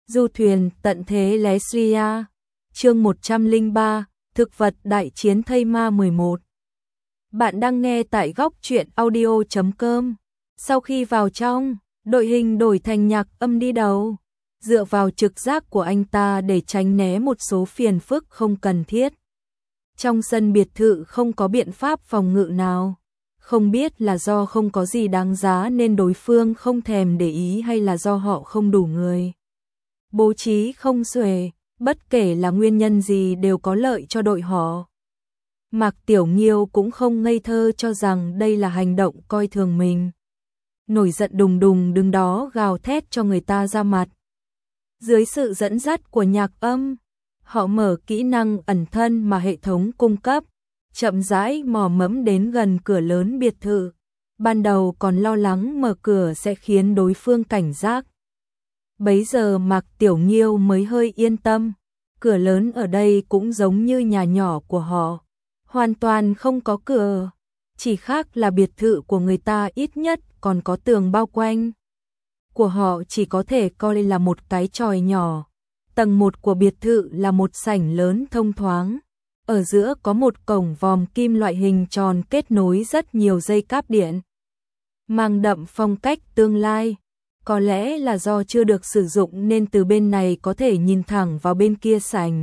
Du thuyền tận thế Leslia. Chương 103, thực vật đại chiến thây ma 11. Bạn đang nghe tại góc truyện audio.com. Sau khi vào trong, đội hình đổi thành nhạc âm đi đầu, dựa vào trực giác của anh ta để tránh né một số phiền phức không cần thiết. Trong sân biệt thự không có biện pháp phòng ngự nào. Không biết là do không có gì đáng giá nên đối phương không thèm để ý hay là do họ không đủ người. Bố trí không xuể, bất kể là nguyên nhân gì đều có lợi cho đội họ. Mạc Tiểu Nghiêu cũng không ngây thơ cho rằng đây là hành động coi thường mình. Nổi giận đùng đùng đứng đó gào thét cho người ta ra mặt. Dưới sự dẫn dắt của nhạc âm, họ mở kỹ năng ẩn thân mà hệ thống cung cấp, chậm rãi mò mẫm đến gần cửa lớn biệt thự. Ban đầu còn lo lắng mở cửa sẽ khiến đối phương cảnh giác. Bấy giờ Mạc Tiểu Nghiêu mới hơi yên tâm, cửa lớn ở đây cũng giống như nhà nhỏ của họ, hoàn toàn không có cửa, chỉ khác là biệt thự của người ta ít nhất còn có tường bao quanh. Của họ chỉ có thể coi là một cái chòi nhỏ. Tầng 1 của biệt thự là một sảnh lớn thông thoáng, ở giữa có một cổng vòm kim loại hình tròn kết nối rất nhiều dây cáp điện, mang đậm phong cách tương lai. Có lẽ là do chưa được sử dụng nên từ bên này có thể nhìn thẳng vào bên kia sảnh.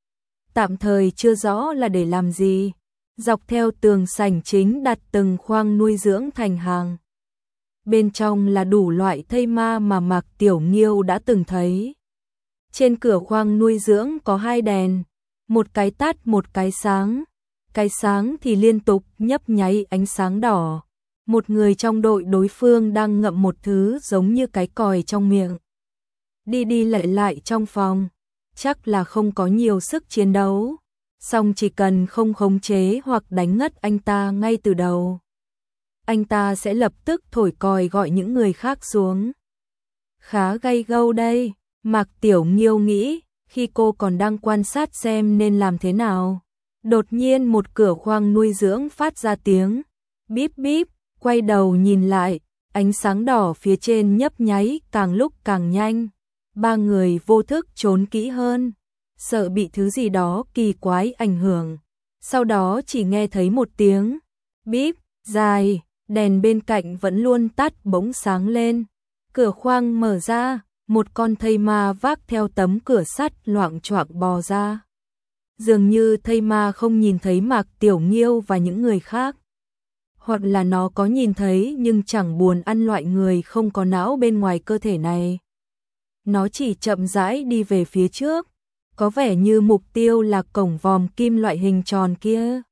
Tạm thời chưa rõ là để làm gì. Dọc theo tường sảnh chính đặt từng khoang nuôi dưỡng thành hàng. Bên trong là đủ loại thây ma mà Mạc Tiểu Nghiêu đã từng thấy. Trên cửa khoang nuôi dưỡng có 2 đèn, một cái tắt một cái sáng. Cái sáng thì liên tục nhấp nháy ánh sáng đỏ. Một người trong đội đối phương đang ngậm một thứ giống như cái còi trong miệng. Đi đi lại lại trong phòng, chắc là không có nhiều sức chiến đấu. Song chỉ cần không khống chế hoặc đánh ngất anh ta ngay từ đầu, anh ta sẽ lập tức thổi còi gọi những người khác xuống. Khá gay gâu đây, Mạc Tiểu Nghiêu nghĩ, khi cô còn đang quan sát xem nên làm thế nào. Đột nhiên một cửa khoang nuôi dưỡng phát ra tiếng bíp bíp, quay đầu nhìn lại, ánh sáng đỏ phía trên nhấp nháy càng lúc càng nhanh. 3 người vô thức trốn kỹ hơn, sợ bị thứ gì đó kỳ quái ảnh hưởng. Sau đó chỉ nghe thấy một tiếng bíp dài, đèn bên cạnh vẫn luôn tắt bỗng sáng lên. Cửa khoang mở ra, một con thây ma vác theo tấm cửa sắt loạng choạng bò ra. Dường như thây ma không nhìn thấy Mạc Tiểu Nghiêu và những người khác. Hoặc là nó có nhìn thấy nhưng chẳng buồn ăn loại người không có não bên ngoài cơ thể này. Nó chỉ chậm rãi đi về phía trước, có vẻ như mục tiêu là cổng vòm kim loại hình tròn kia.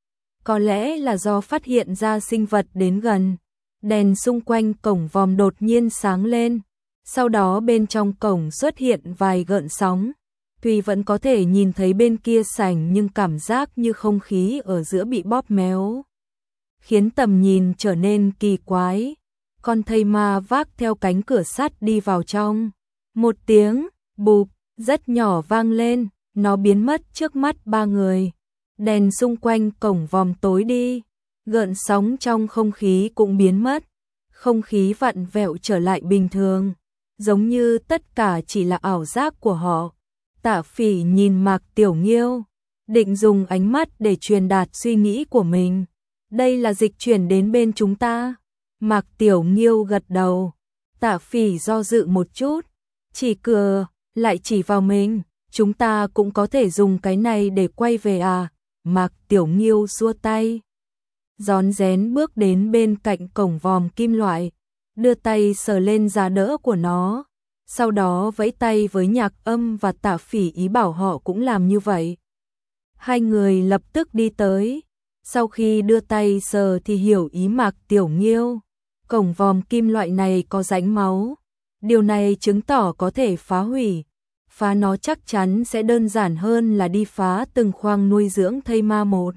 Có lẽ là do phát hiện ra sinh vật đến gần, đèn xung quanh cổng vòm đột nhiên sáng lên, sau đó bên trong cổng xuất hiện vài gợn sóng. Tuy vẫn có thể nhìn thấy bên kia sảnh nhưng cảm giác như không khí ở giữa bị bóp méo, khiến tầm nhìn trở nên kỳ quái. Con thây ma vác theo cánh cửa sắt đi vào trong. Một tiếng bụp rất nhỏ vang lên, nó biến mất trước mắt 3 người. Đèn xung quanh cổng vòm tối đi, gợn sóng trong không khí cũng biến mất. Không khí vặn vẹo trở lại bình thường, giống như tất cả chỉ là ảo giác của họ. Tạ Phỉ nhìn Mạc Tiểu Nghiêu, định dùng ánh mắt để truyền đạt suy nghĩ của mình. Đây là dịch chuyển đến bên chúng ta. Mạc Tiểu Nghiêu gật đầu. Tạ Phỉ do dự một chút, chỉ cười, lại chỉ vào mình. Chúng ta cũng có thể dùng cái này để quay về à? Mạc Tiểu Nghiêu xua tay, rón rén bước đến bên cạnh cổng vòm kim loại, đưa tay sờ lên giá đỡ của nó. Sau đó vẫy tay với nhạc âm và Tạ Phỉ ý bảo họ cũng làm như vậy. 2 người lập tức đi tới. Sau khi đưa tay sờ thì hiểu ý Mạc Tiểu Nghiêu. Cổng vòm kim loại này có rãnh máu. Điều này chứng tỏ có thể phá hủy. Phá nó chắc chắn sẽ đơn giản hơn là đi phá từng khoang nuôi dưỡng thây ma một.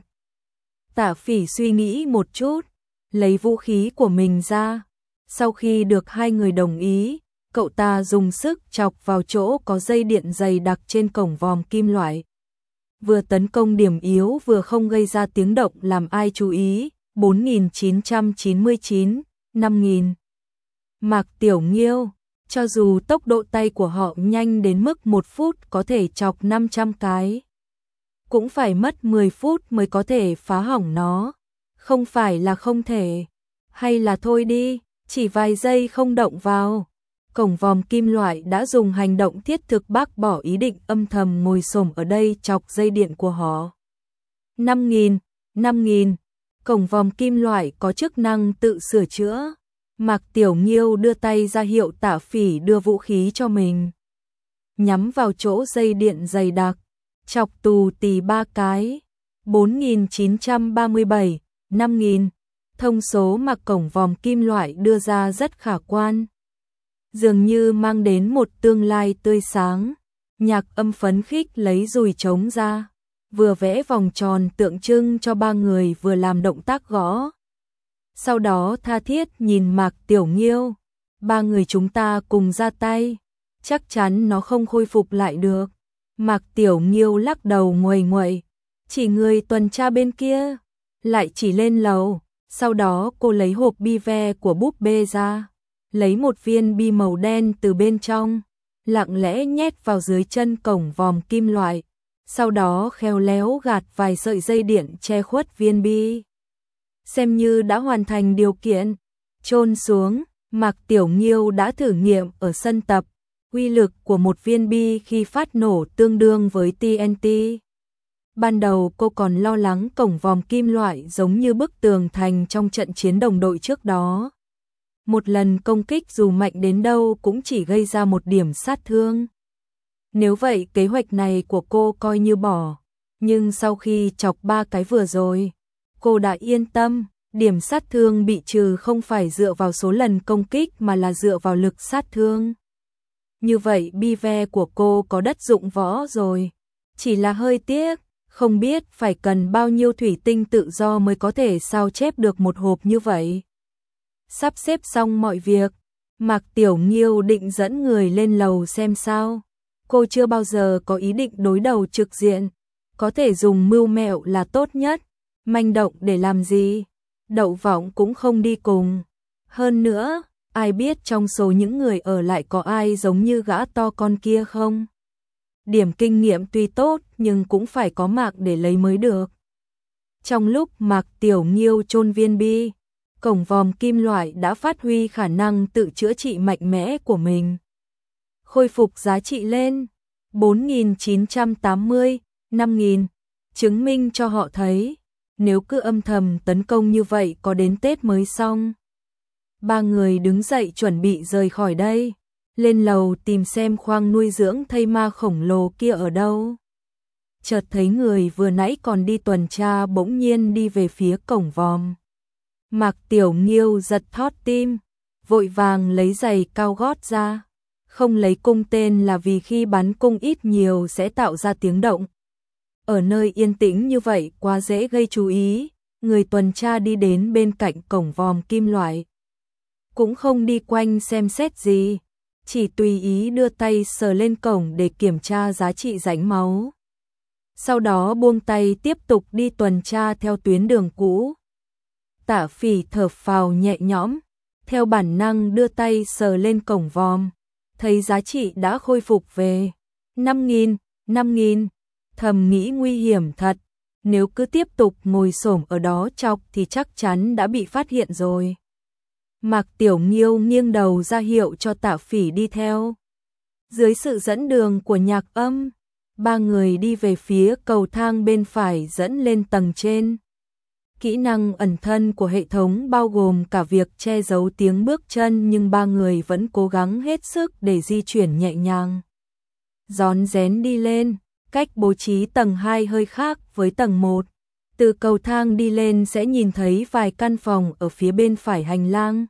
Tạ Phỉ suy nghĩ một chút, lấy vũ khí của mình ra. Sau khi được 2 người đồng ý, cậu ta dùng sức chọc vào chỗ có dây điện dày đặc trên cổng vòm kim loại. Vừa tấn công điểm yếu vừa không gây ra tiếng động làm ai chú ý. 4.999, 5.000. Mạc Tiểu Nghiêu, Cho dù tốc độ tay của họ nhanh đến mức 1 phút có thể chọc 500 cái, cũng phải mất 10 phút mới có thể phá hỏng nó. Không phải là không thể, hay là thôi đi, chỉ vài giây không động vào. Cổng vòm kim loại đã dùng hành động thiết thực bác bỏ ý định âm thầm ngồi xổm ở đây chọc dây điện của họ. 5.000. Cổng vòm kim loại có chức năng tự sửa chữa. Mạc Tiểu Nghiêu đưa tay ra hiệu Tạ Phỉ đưa vũ khí cho mình. Nhắm vào chỗ dây điện dày đặc, chọc tù tì 3 cái. 4.937, 5.000. Thông số mà cổng vòm kim loại đưa ra rất khả quan, dường như mang đến một tương lai tươi sáng. Nhạc Âm phấn khích lấy dùi trống ra, vừa vẽ vòng tròn tượng trưng cho 3 người vừa làm động tác gõ. Sau đó tha thiết nhìn Mạc Tiểu Nghiêu, 3 người chúng ta cùng ra tay, chắc chắn nó không khôi phục lại được. Mạc Tiểu Nghiêu lắc đầu nguầy nguậy, chỉ người tuần tra bên kia, lại chỉ lên lầu. Sau đó cô lấy hộp bi ve của búp bê ra, lấy một viên bi màu đen từ bên trong, lặng lẽ nhét vào dưới chân cổng vòm kim loại, sau đó khéo léo gạt vài sợi dây điện che khuất viên bi. Xem như đã hoàn thành điều kiện, chôn xuống. Mạc Tiểu Nghiêu đã thử nghiệm ở sân tập, uy lực của một viên bi khi phát nổ tương đương với TNT. Ban đầu cô còn lo lắng cổng vòm kim loại giống như bức tường thành trong trận chiến đồng đội trước đó. Một lần công kích dù mạnh đến đâu cũng chỉ gây ra một điểm sát thương. Nếu vậy kế hoạch này của cô coi như bỏ. Nhưng sau khi chọc 3 cái vừa rồi, cô đã yên tâm. Điểm sát thương bị trừ không phải dựa vào số lần công kích mà là dựa vào lực sát thương. Như vậy bi ve của cô có đất dụng võ rồi. Chỉ là hơi tiếc, không biết phải cần bao nhiêu thủy tinh tự do mới có thể sao chép được một hộp như vậy. Sắp xếp xong mọi việc, Mạc Tiểu Nghiêu định dẫn người lên lầu xem sao. Cô chưa bao giờ có ý định đối đầu trực diện, có thể dùng mưu mẹo là tốt nhất. Manh động để làm gì? Đậu Vọng cũng không đi cùng. Hơn nữa, ai biết trong số những người ở lại có ai giống như gã to con kia không? Điểm kinh nghiệm tuy tốt nhưng cũng phải có Mạc để lấy mới được. Trong lúc Mạc Tiểu Nghiêu chôn viên bi, cổng vòm kim loại đã phát huy khả năng tự chữa trị mạnh mẽ của mình. Khôi phục giá trị lên 4.980, 5.000, chứng minh cho họ thấy, nếu cứ âm thầm tấn công như vậy có đến Tết mới xong. 3 người đứng dậy chuẩn bị rời khỏi đây, lên lầu tìm xem khoang nuôi dưỡng thây ma khổng lồ kia ở đâu. Chợt thấy người vừa nãy còn đi tuần tra bỗng nhiên đi về phía cổng vòm. Mạc Tiểu Nghiêu giật thót tim, vội vàng lấy giày cao gót ra. Không lấy cung tên là vì khi bắn cung ít nhiều sẽ tạo ra tiếng động. Ở nơi yên tĩnh như vậy quá dễ gây chú ý, người tuần tra đi đến bên cạnh cổng vòm kim loại. Cũng không đi quanh xem xét gì, chỉ tùy ý đưa tay sờ lên cổng để kiểm tra giá trị rãnh máu. Sau đó buông tay tiếp tục đi tuần tra theo tuyến đường cũ. Tạ Phỉ thở phào nhẹ nhõm, theo bản năng đưa tay sờ lên cổng vòm, thấy giá trị đã khôi phục về 5.000, 5.000. Thầm nghĩ nguy hiểm thật, nếu cứ tiếp tục ngồi xổm ở đó chọc thì chắc chắn đã bị phát hiện rồi. Mạc Tiểu Nghiêu nghiêng đầu ra hiệu cho Tạ Phỉ đi theo. Dưới sự dẫn đường của Nhạc Âm, 3 người đi về phía cầu thang bên phải dẫn lên tầng trên. Kỹ năng ẩn thân của hệ thống bao gồm cả việc che giấu tiếng bước chân nhưng 3 người vẫn cố gắng hết sức để di chuyển nhẹ nhàng. Rón rén đi lên, cách bố trí tầng 2 hơi khác với tầng 1. Từ cầu thang đi lên sẽ nhìn thấy vài căn phòng ở phía bên phải hành lang.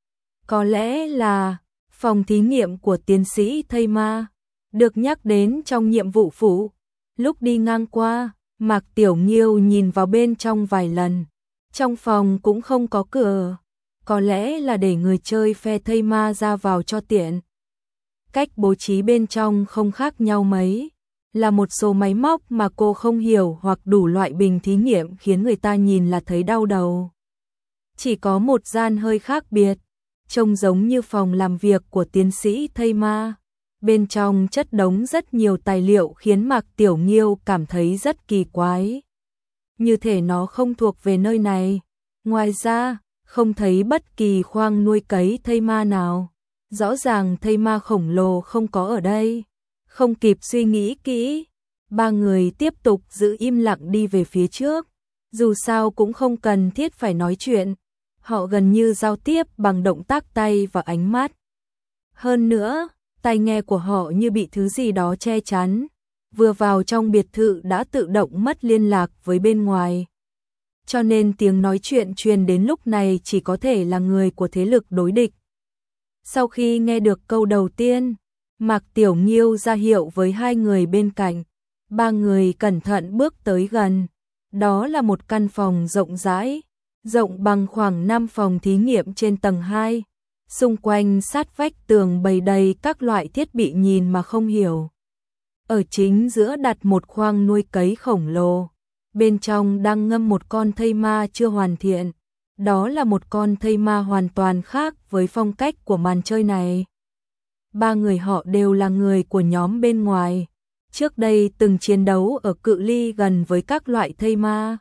Có lẽ là phòng thí nghiệm của tiến sĩ thây ma, được nhắc đến trong nhiệm vụ phụ. Lúc đi ngang qua, Mạc Tiểu Nghiêu nhìn vào bên trong vài lần. Trong phòng cũng không có cửa, có lẽ là để người chơi phe thây ma ra vào cho tiện. Cách bố trí bên trong không khác nhau mấy, là một số máy móc mà cô không hiểu hoặc đủ loại bình thí nghiệm khiến người ta nhìn là thấy đau đầu. Chỉ có một gian hơi khác biệt, trông giống như phòng làm việc của tiến sĩ thây ma. Bên trong chất đống rất nhiều tài liệu khiến Mạc Tiểu Nghiêu cảm thấy rất kỳ quái. Như thể nó không thuộc về nơi này. Ngoài ra, không thấy bất kỳ khoang nuôi cấy thây ma nào. Rõ ràng thây ma khổng lồ không có ở đây. Không kịp suy nghĩ kỹ, ba người tiếp tục giữ im lặng đi về phía trước. Dù sao cũng không cần thiết phải nói chuyện. Họ gần như giao tiếp bằng động tác tay và ánh mắt. Hơn nữa, tai nghe của họ như bị thứ gì đó che chắn. Vừa vào trong biệt thự đã tự động mất liên lạc với bên ngoài. Cho nên tiếng nói chuyện truyền đến lúc này chỉ có thể là người của thế lực đối địch. Sau khi nghe được câu đầu tiên, Mạc Tiểu Nghiêu ra hiệu với hai người bên cạnh. Ba người cẩn thận bước tới gần. Đó là một căn phòng rộng rãi, rộng bằng khoảng 5 phòng thí nghiệm trên tầng 2. Xung quanh sát vách tường bày đầy các loại thiết bị nhìn mà không hiểu. Ở chính giữa đặt một khoang nuôi cấy khổng lồ. Bên trong đang ngâm một con thây ma chưa hoàn thiện. Đó là một con thây ma hoàn toàn khác với phong cách của màn chơi này. Ba người họ đều là người của nhóm bên ngoài. Trước đây từng chiến đấu ở cự ly gần với các loại thây ma.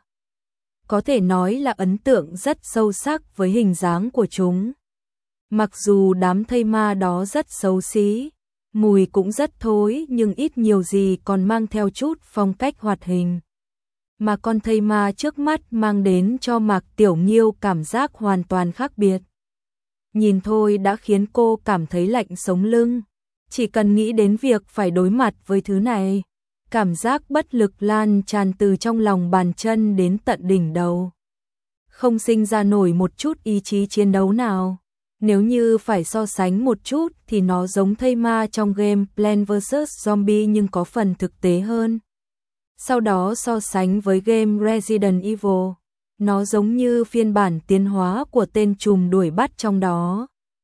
Có thể nói là ấn tượng rất sâu sắc với hình dáng của chúng. Mặc dù đám thây ma đó rất xấu xí, mùi cũng rất thối nhưng ít nhiều gì còn mang theo chút phong cách hoạt hình. Mà con thây ma trước mắt mang đến cho Mạc Tiểu Nghiêu cảm giác hoàn toàn khác biệt. Nhìn thôi đã khiến cô cảm thấy lạnh sống lưng. Chỉ cần nghĩ đến việc phải đối mặt với thứ này, cảm giác bất lực lan tràn từ trong lòng bàn chân đến tận đỉnh đầu. Không sinh ra nổi một chút ý chí chiến đấu nào. Nếu như phải so sánh một chút thì nó giống thây ma trong game Plants vs Zombie nhưng có phần thực tế hơn. Sau đó so sánh với game Resident Evil, nó giống như phiên bản tiến hóa của tên trùm đuổi bắt trong đó.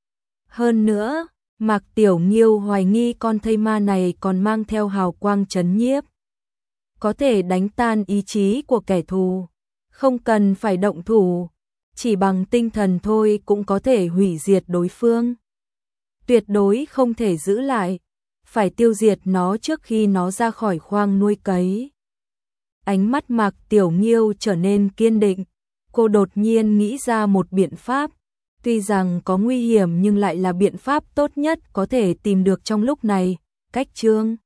Hơn nữa, Mạc Tiểu Nghiêu hoài nghi con thây ma này còn mang theo hào quang chấn nhiếp. Có thể đánh tan ý chí của kẻ thù, không cần phải động thủ, chỉ bằng tinh thần thôi cũng có thể hủy diệt đối phương. Tuyệt đối không thể giữ lại, phải tiêu diệt nó trước khi nó ra khỏi khoang nuôi cấy. Ánh mắt Mạc Tiểu Nghiêu trở nên kiên định, cô đột nhiên nghĩ ra một biện pháp. Tuy rằng có nguy hiểm nhưng lại là biện pháp tốt nhất có thể tìm được trong lúc này. Cách chương